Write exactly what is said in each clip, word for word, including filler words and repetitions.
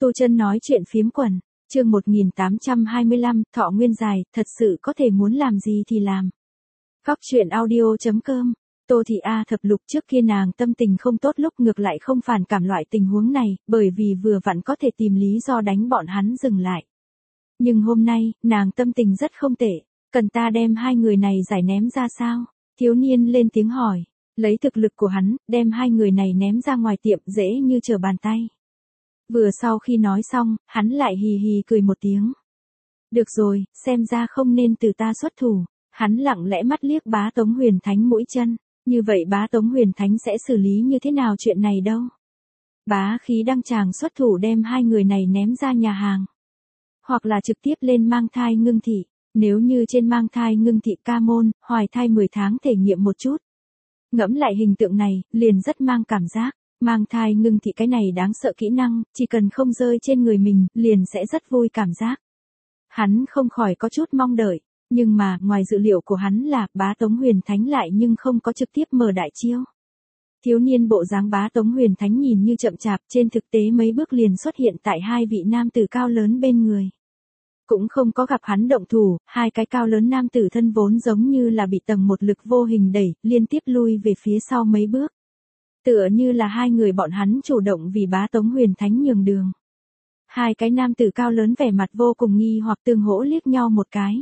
Tu Chân nói chuyện phiếm quần, chương một nghìn tám trăm hai mươi lăm, thọ nguyên dài, thật sự có thể muốn làm gì thì làm. Góc truyện audio chấm com. Tô Thị A Thập Lục trước kia nàng tâm tình không tốt lúc ngược lại không phản cảm loại tình huống này, bởi vì vừa vặn có thể tìm lý do đánh bọn hắn dừng lại. Nhưng hôm nay, nàng tâm tình rất không tệ, cần ta đem hai người này giải ném ra sao? Thiếu niên lên tiếng hỏi, lấy thực lực của hắn, đem hai người này ném ra ngoài tiệm dễ như trở bàn tay. Vừa sau khi nói xong, hắn lại hì hì cười một tiếng. Được rồi, xem ra không nên từ ta xuất thủ. Hắn lặng lẽ mắt liếc Bá Tống Huyền Thánh mũi chân. Như vậy Bá Tống Huyền Thánh sẽ xử lý như thế nào chuyện này đâu? Bá khí đăng tràng xuất thủ đem hai người này ném ra nhà hàng. Hoặc là trực tiếp lên mang thai ngưng thị. Nếu như trên mang thai ngưng thị ca môn, hoài thai mười tháng thể nghiệm một chút. Ngẫm lại hình tượng này, liền rất mang cảm giác. Mang thai ngưng thị cái này đáng sợ kỹ năng, chỉ cần không rơi trên người mình, liền sẽ rất vui cảm giác. Hắn không khỏi có chút mong đợi, nhưng mà, ngoài dự liệu của hắn là, Bá Tống Huyền Thánh lại nhưng không có trực tiếp mở đại chiêu. Thiếu niên bộ dáng Bá Tống Huyền Thánh nhìn như chậm chạp, trên thực tế mấy bước liền xuất hiện tại hai vị nam tử cao lớn bên người. Cũng không có gặp hắn động thủ, hai cái cao lớn nam tử thân vốn giống như là bị tầng một lực vô hình đẩy, liên tiếp lui về phía sau mấy bước. Tựa như là hai người bọn hắn chủ động vì Bá Tống Huyền Thánh nhường đường. Hai cái nam tử cao lớn vẻ mặt vô cùng nghi hoặc tương hỗ liếc nhau một cái.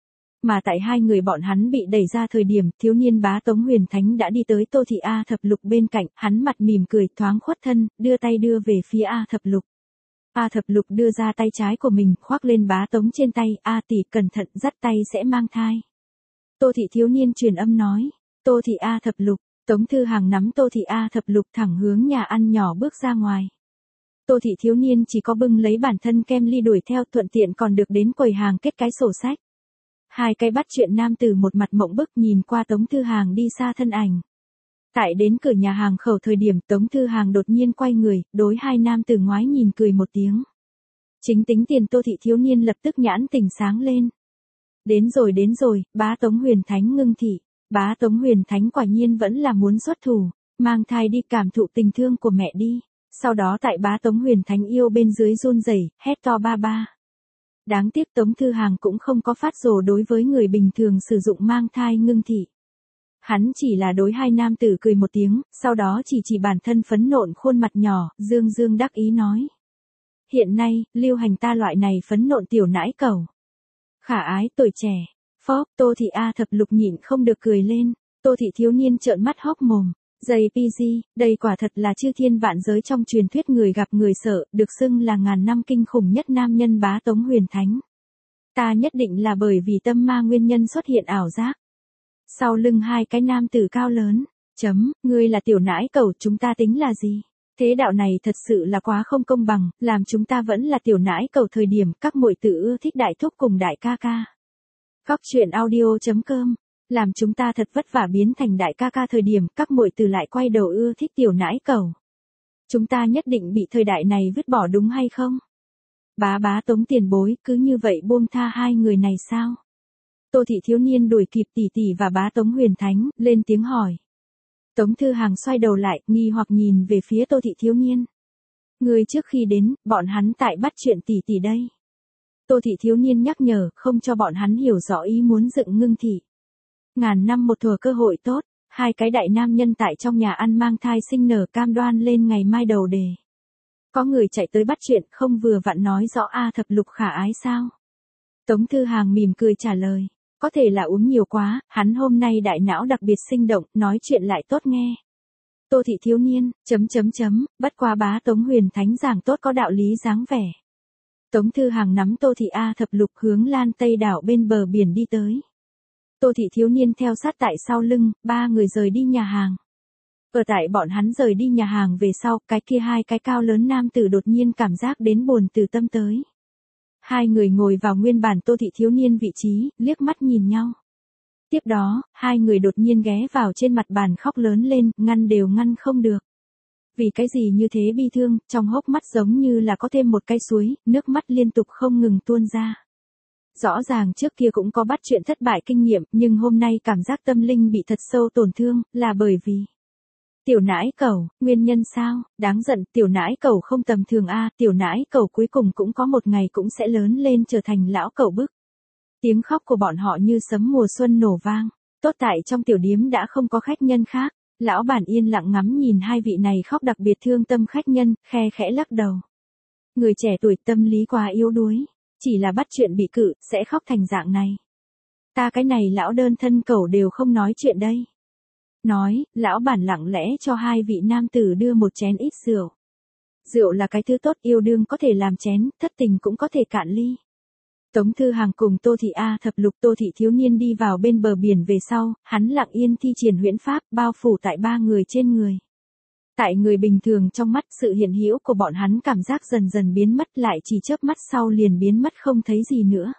Mà tại hai người bọn hắn bị đẩy ra thời điểm, thiếu niên Bá Tống Huyền Thánh đã đi tới Tô Thị A Thập Lục bên cạnh, hắn mặt mỉm cười thoáng khuất thân, đưa tay đưa về phía A Thập Lục. A Thập Lục đưa ra tay trái của mình, khoác lên Bá Tống trên tay, A tỷ cẩn thận dắt tay sẽ mang thai. Tô Thị thiếu niên truyền âm nói, Tô Thị A Thập Lục. Tống Thư Hàng nắm Tô Thị A Thập Lục thẳng hướng nhà ăn nhỏ bước ra ngoài. Tô Thị thiếu niên chỉ có bưng lấy bản thân kem ly đuổi theo, thuận tiện còn được đến quầy hàng kết cái sổ sách. Hai cái bắt chuyện nam tử một mặt mộng bức nhìn qua Tống Thư Hàng đi xa thân ảnh. Tại đến cửa nhà hàng khẩu thời điểm Tống Thư Hàng đột nhiên quay người, đối hai nam tử ngoái nhìn cười một tiếng. Chính tính tiền Tô Thị thiếu niên lập tức nhãn tỉnh sáng lên. Đến rồi đến rồi, Bá Tống Huyền Thánh ngưng thị. Bá Tống Huyền Thánh quả nhiên vẫn là muốn xuất thủ, mang thai đi cảm thụ tình thương của mẹ đi. Sau đó tại Bá Tống Huyền Thánh yêu bên dưới run rẩy, hét to ba ba. Đáng tiếc Tống Thư Hàng cũng không có phát rồ đối với người bình thường sử dụng mang thai ngưng thị. Hắn chỉ là đối hai nam tử cười một tiếng, sau đó chỉ chỉ bản thân phấn nộn khuôn mặt nhỏ, dương dương đắc ý nói. Hiện nay, lưu hành ta loại này phấn nộn tiểu nãi cẩu. Khả ái tuổi trẻ. Phóp, Tô Thị A Thập Lục nhịn không được cười lên. Tô Thị thiếu niên trợn mắt hốc mồm. Dây pê giê, đây quả thật là chư thiên vạn giới trong truyền thuyết người gặp người sợ, được xưng là ngàn năm kinh khủng nhất nam nhân Bá Tống Huyền Thánh. Ta nhất định là bởi vì tâm ma nguyên nhân xuất hiện ảo giác. Sau lưng hai cái nam tử cao lớn, chấm, ngươi là tiểu nãi cẩu, chúng ta tính là gì? Thế đạo này thật sự là quá không công bằng, làm chúng ta vẫn là tiểu nãi cẩu thời điểm các muội tử ưa thích đại thúc cùng đại ca ca. Góc truyện audio chấm com, làm chúng ta thật vất vả biến thành đại ca ca thời điểm các muội tử lại quay đầu ưa thích tiểu nãi cẩu. Chúng ta nhất định bị thời đại này vứt bỏ đúng hay không? Bá Bá Tống tiền bối cứ như vậy buông tha hai người này sao? Tô Thị thiếu niên đuổi kịp tỷ tỷ và Bá Tống Huyền Thánh, lên tiếng hỏi. Tống Thư Hàng xoay đầu lại, nghi hoặc nhìn về phía Tô Thị thiếu niên. Người trước khi đến, bọn hắn tại bắt chuyện tỷ tỷ đây. Tô Thị thiếu niên nhắc nhở, không cho bọn hắn hiểu rõ ý muốn dựng ngưng thị. Ngàn năm một thuở cơ hội tốt, hai cái đại nam nhân tại trong nhà ăn mang thai sinh nở cam đoan lên ngày mai đầu đề. Có người chạy tới bắt chuyện, không vừa vặn nói rõ A Thập Lục khả ái sao? Tống Thư Hàng mỉm cười trả lời, có thể là uống nhiều quá, hắn hôm nay đại não đặc biệt sinh động, nói chuyện lại tốt nghe. Tô Thị thiếu niên, chấm chấm chấm, bất quá Bá Tống Huyền Thánh giảng tốt có đạo lý dáng vẻ. Tống Thư Hàng nắm Tô Thị A Thập Lục hướng Lan Tây đảo bên bờ biển đi tới. Tô Thị thiếu niên theo sát tại sau lưng, ba người rời đi nhà hàng. Ở tại bọn hắn rời đi nhà hàng về sau, cái kia hai cái cao lớn nam tử đột nhiên cảm giác đến buồn từ tâm tới. Hai người ngồi vào nguyên bản Tô Thị thiếu niên vị trí, liếc mắt nhìn nhau. Tiếp đó, hai người đột nhiên ghé vào trên mặt bàn khóc lớn lên, ngăn đều ngăn không được. Vì cái gì như thế bi thương, trong hốc mắt giống như là có thêm một cái suối, nước mắt liên tục không ngừng tuôn ra. Rõ ràng trước kia cũng có bắt chuyện thất bại kinh nghiệm, nhưng hôm nay cảm giác tâm linh bị thật sâu tổn thương, là bởi vì Tiểu nãi cẩu, nguyên nhân sao? Đáng giận, tiểu nãi cẩu không tầm thường a, tiểu nãi cẩu cuối cùng cũng có một ngày cũng sẽ lớn lên trở thành lão cẩu bức. Tiếng khóc của bọn họ như sấm mùa xuân nổ vang. Tốt tại trong tiểu điếm đã không có khách nhân khác. Lão bản yên lặng ngắm nhìn hai vị này khóc đặc biệt thương tâm khách nhân, khe khẽ lắc đầu. Người trẻ tuổi tâm lý quá yếu đuối. Chỉ là bắt chuyện bị cự, sẽ khóc thành dạng này. Ta cái này lão đơn thân cẩu đều không nói chuyện đây. Nói, lão bản lặng lẽ cho hai vị nam tử đưa một chén ít rượu. Rượu là cái thứ tốt, yêu đương có thể làm chén, thất tình cũng có thể cạn ly. Tống Thư Hàng cùng Tô Thị A Thập Lục Tô Thị thiếu niên đi vào bên bờ biển về sau, hắn lặng yên thi triển huyễn pháp, bao phủ tại ba người trên người. Tại người bình thường trong mắt, sự hiện hữu của bọn hắn cảm giác dần dần biến mất, lại chỉ chớp mắt sau liền biến mất không thấy gì nữa.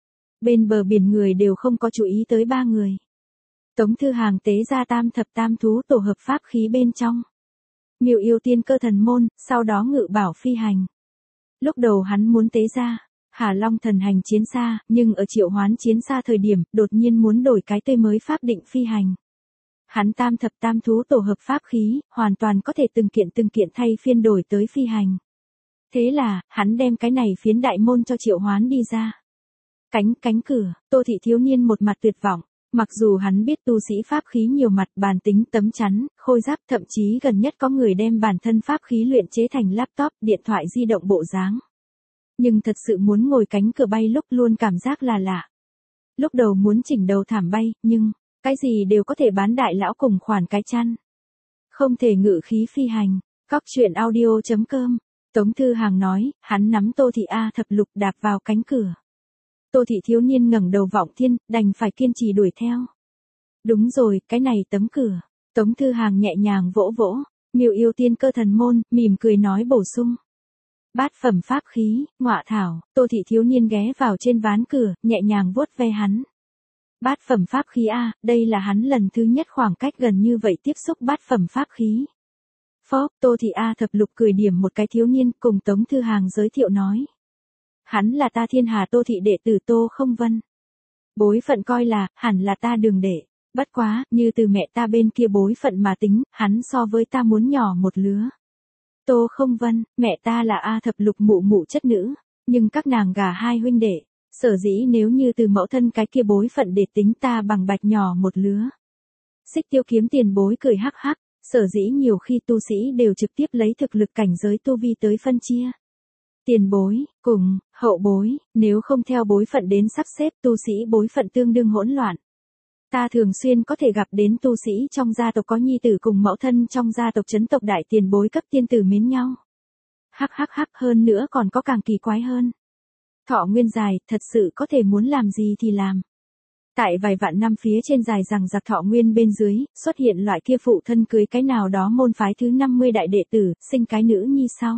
Bên bờ biển người đều không có chú ý tới ba người. Tống Thư Hàng tế ra tam thập tam thú tổ hợp pháp khí bên trong. Miêu yêu tiên cơ thần môn, sau đó ngự bảo phi hành. Lúc đầu hắn muốn tế ra Hà Long thần hành chiến xa, nhưng ở triệu hoán chiến xa thời điểm, đột nhiên muốn đổi cái tên mới pháp định phi hành. Hắn tam thập tam thú tổ hợp pháp khí, hoàn toàn có thể từng kiện từng kiện thay phiên đổi tới phi hành. Thế là, hắn đem cái này phiến đại môn cho triệu hoán đi ra. Cánh, cánh cửa, Tô Thị thiếu niên một mặt tuyệt vọng. Mặc dù hắn biết tu sĩ pháp khí nhiều mặt, bàn tính, tấm chắn, khôi giáp, thậm chí gần nhất có người đem bản thân pháp khí luyện chế thành laptop, điện thoại di động bộ dáng. Nhưng thật sự muốn ngồi cánh cửa bay lúc luôn cảm giác là lạ. Lúc đầu muốn chỉnh đầu thảm bay, nhưng, cái gì đều có thể bán đại lão cùng khoản cái chăn. Không thể ngự khí phi hành. Cóc truyện audio chấm com. Tống Thư Hàng nói, hắn nắm Tô Thị A Thập Lục đạp vào cánh cửa. Tô Thị thiếu niên ngẩng đầu vọng thiên, đành phải kiên trì đuổi theo. Đúng rồi, cái này tấm cửa. Tống Thư Hàng nhẹ nhàng vỗ vỗ. Miêu yêu tiên cơ thần môn, mỉm cười nói bổ sung. Bát phẩm pháp khí, ngọa thảo. Tô Thị thiếu niên ghé vào trên ván cửa, nhẹ nhàng vuốt ve hắn. Bát phẩm pháp khí a, đây là hắn lần thứ nhất khoảng cách gần như vậy tiếp xúc bát phẩm pháp khí. Phó, Tô Thị A Thập Lục cười điểm một cái thiếu niên, cùng Tống Thư Hàng giới thiệu nói. Hắn là ta Thiên Hà Tô Thị đệ tử Tô Không Vân. Bối phận coi là, hẳn là ta đường đệ. Bất quá, như từ mẹ ta bên kia bối phận mà tính, hắn so với ta muốn nhỏ một lứa. Tô Không Vân, mẹ ta là A Thập Lục mụ mụ chất nữ, nhưng các nàng gả hai huynh đệ. Sở dĩ nếu như từ mẫu thân cái kia bối phận để tính ta bằng bạch nhỏ một lứa. Xích Tiêu kiếm tiền bối cười hắc hắc, sở dĩ nhiều khi tu sĩ đều trực tiếp lấy thực lực cảnh giới tu vi tới phân chia. Tiền bối, cùng, hậu bối, nếu không theo bối phận đến sắp xếp tu sĩ bối phận tương đương hỗn loạn. Ta thường xuyên có thể gặp đến tu sĩ trong gia tộc có nhi tử cùng mẫu thân trong gia tộc chấn tộc đại tiền bối cấp tiên tử mến nhau. Hắc hắc hắc, hơn nữa còn có càng kỳ quái hơn. Thọ nguyên dài, thật sự có thể muốn làm gì thì làm. Tại vài vạn năm phía trên dài rằng giặc thọ nguyên bên dưới, xuất hiện loại kia phụ thân cưới cái nào đó môn phái thứ năm mươi đại đệ tử, sinh cái nữ nhi sau.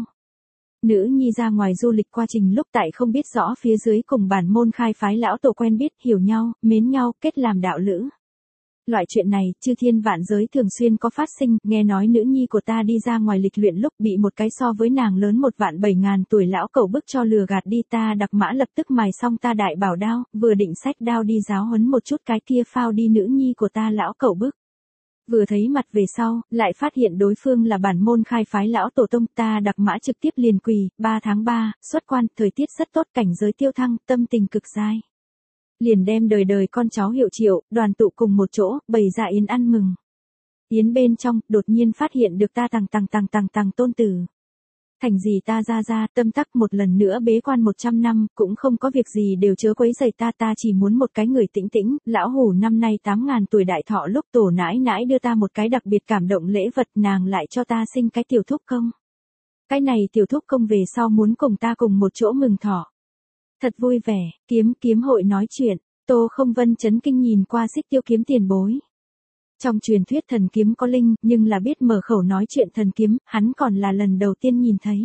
Nữ nhi ra ngoài du lịch qua trình lúc tại không biết rõ phía dưới cùng bản môn khai phái lão tổ quen biết, hiểu nhau, mến nhau, kết làm đạo lữ. Loại chuyện này, chư thiên vạn giới thường xuyên có phát sinh, nghe nói nữ nhi của ta đi ra ngoài lịch luyện lúc bị một cái so với nàng lớn một vạn bảy ngàn tuổi lão cẩu bức cho lừa gạt đi, ta đặc mã lập tức mài xong ta đại bảo đao, vừa định xách đao đi giáo huấn một chút cái kia phao đi nữ nhi của ta lão cẩu bức. Vừa thấy mặt về sau, lại phát hiện đối phương là bản môn khai phái lão tổ tông, ta đặc mã trực tiếp liền quỳ, ba tháng ba, xuất quan, thời tiết rất tốt, cảnh giới tiêu thăng, tâm tình cực dai. Liền đem đời đời con cháu hiệu triệu, đoàn tụ cùng một chỗ, bày ra yến ăn mừng. Yến bên trong, đột nhiên phát hiện được ta tằng tằng tằng tằng tằng tôn tử. Thành gì ta ra ra, tâm tắc một lần nữa bế quan một trăm năm, cũng không có việc gì đều chớ quấy rầy ta, ta chỉ muốn một cái người tĩnh tĩnh, lão hủ năm nay tám ngàn tuổi đại thọ lúc tổ nãi nãi đưa ta một cái đặc biệt cảm động lễ vật, nàng lại cho ta sinh cái tiểu thúc công. Cái này tiểu thúc công về sau muốn cùng ta cùng một chỗ mừng thọ. Thật vui vẻ, kiếm kiếm hội nói chuyện, Tô Không Vân chấn kinh nhìn qua Xích Tiêu kiếm tiền bối. Trong truyền thuyết thần kiếm có linh, nhưng là biết mở khẩu nói chuyện thần kiếm, hắn còn là lần đầu tiên nhìn thấy.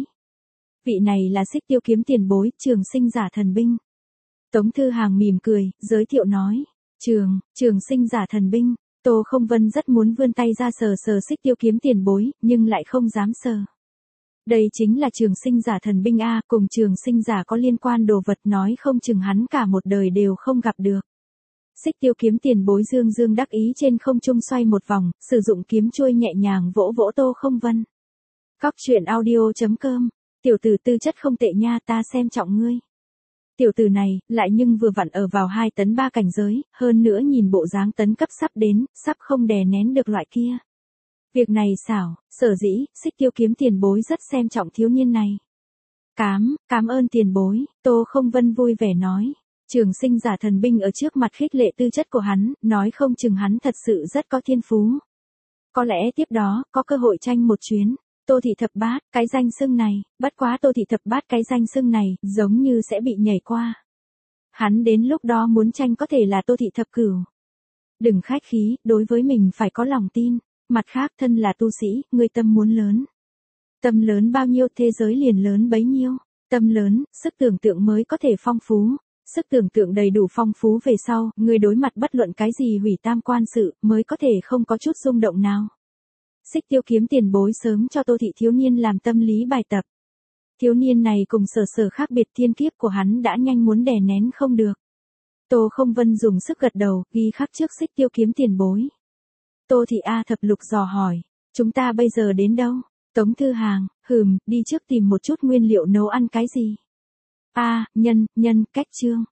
Vị này là Xích Tiêu kiếm tiền bối, trường sinh giả thần binh. Tống Thư Hàng mỉm cười, giới thiệu nói, trường, trường sinh giả thần binh. Tô Không Vân rất muốn vươn tay ra sờ sờ Xích Tiêu kiếm tiền bối, nhưng lại không dám sờ. Đây chính là trường sinh giả thần binh A, cùng trường sinh giả có liên quan đồ vật, nói không chừng hắn cả một đời đều không gặp được. Xích Tiêu kiếm tiền bối dương dương đắc ý trên không trung xoay một vòng, sử dụng kiếm chuôi nhẹ nhàng vỗ vỗ Tô Không Vân. Cóc truyện audio.com, tiểu tử tư chất không tệ nha, ta xem trọng ngươi. Tiểu tử này, lại nhưng vừa vặn ở vào hai tấn ba cảnh giới, hơn nữa nhìn bộ dáng tấn cấp sắp đến, sắp không đè nén được loại kia. Việc này xảo, sở dĩ, Xích Tiêu kiếm tiền bối rất xem trọng thiếu niên này. Cám, cám ơn tiền bối, Tô Không Vân vui vẻ nói. Trường sinh giả thần binh ở trước mặt khích lệ tư chất của hắn, nói không chừng hắn thật sự rất có thiên phú. Có lẽ tiếp đó, có cơ hội tranh một chuyến. Tô thị thập bát, cái danh xưng này, bất quá Tô thị thập bát cái danh xưng này, giống như sẽ bị nhảy qua. Hắn đến lúc đó muốn tranh có thể là Tô thị thập cửu. Đừng khách khí, đối với mình phải có lòng tin. Mặt khác thân là tu sĩ, người tâm muốn lớn. Tâm lớn bao nhiêu thế giới liền lớn bấy nhiêu. Tâm lớn, sức tưởng tượng mới có thể phong phú. Sức tưởng tượng đầy đủ phong phú về sau, người đối mặt bất luận cái gì hủy tam quan sự, mới có thể không có chút rung động nào. Xích Tiêu kiếm tiền bối sớm cho Tô thị thiếu niên làm tâm lý bài tập. Thiếu niên này cùng sở sở khác biệt thiên kiếp của hắn đã nhanh muốn đè nén không được. Tô Không Vân dùng sức gật đầu, ghi khắc trước Xích Tiêu kiếm tiền bối. Tô thị A thập lục dò hỏi, chúng ta bây giờ đến đâu? Tống Thư Hàng, hừm, đi trước tìm một chút nguyên liệu nấu ăn cái gì? A, nhân, nhân, cách chương.